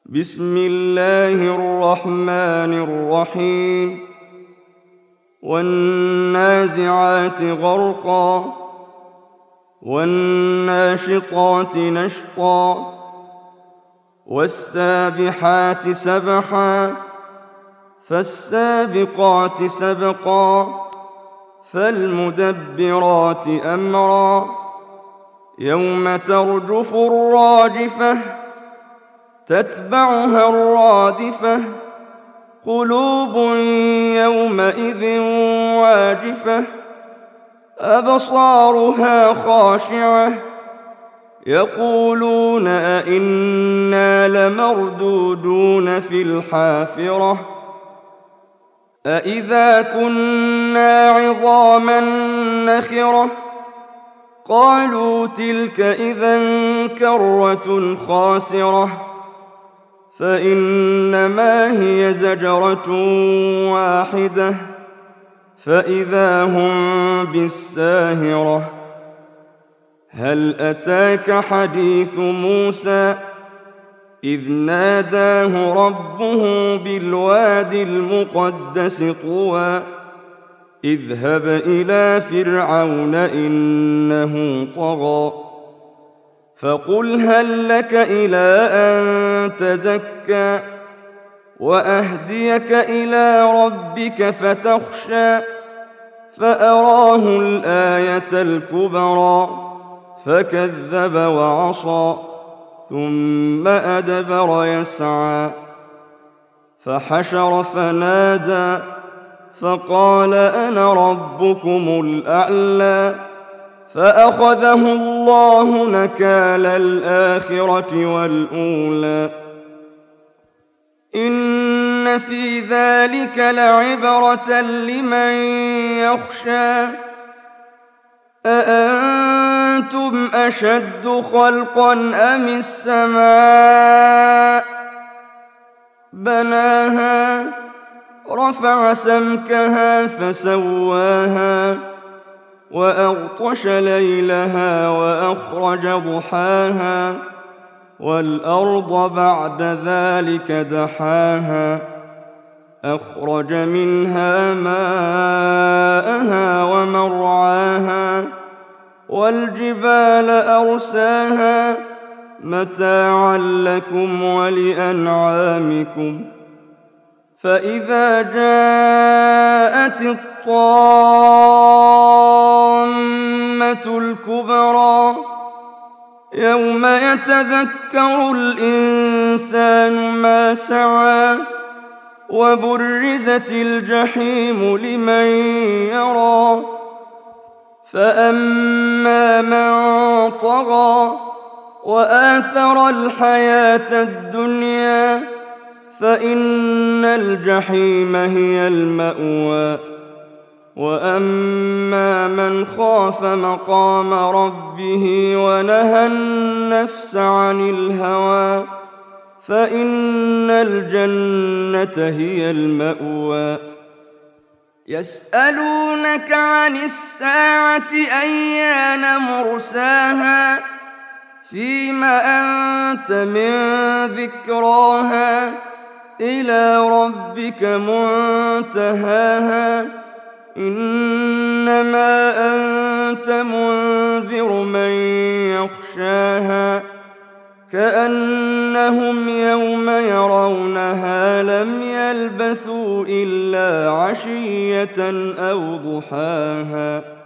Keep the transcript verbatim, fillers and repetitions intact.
بسم الله الرحمن الرحيم والنازعات غرقا والناشطات نشطا والسابحات سبحا فالسابقات سبقا فالمدبرات أمرا يوم ترجف الراجفة تتبعها الرادفة قلوب يومئذ واجفة أبصارها خاشعة يقولون أئنا لمردودون في الحافرة أئذا كنا عظاما نخرة قالوا تلك إذا كرة خاسرة فإنما هي زجرة واحدة فإذا هم بالساهرة هل أتاك حديث موسى إذ ناداه ربه بالواد المقدس طوى اذهب إلى فرعون إنه طغى فقل هل لك إلى أن تزكى وأهديك إلى ربك فتخشى فأراه الآية الكبرى فكذب وعصى ثم أدبر يسعى فحشر فنادى فقال أنا ربكم الأعلى فأخذه الله نكال الآخرة والأولى إن في ذلك لعبرة لمن يخشى أأنتم أشد خلقا أم السماء بناها رفع سمكها فسواها وأغطش ليلها وأخرج ضحاها والأرض بعد ذلك دحاها أخرج منها ماءها ومرعاها والجبال أرساها متاعا لكم ولأنعامكم فإذا جاءت الطامة الكبرى يوم يتذكر الإنسان ما سعى وبرزت الجحيم لمن يرى فأما من طغى وآثر الحياة الدنيا فإن الجحيم هي المأوى وأما من خاف مقام ربه ونهى النفس عن الهوى فإن الجنة هي المأوى يسألونك عن الساعة أيان مرساها فيم أنت من ذكراها إلى ربك منتهاها إنما أنت منذر من يخشاها كأنهم يوم يرونها لم يلبثوا إلا عشية أو ضحاها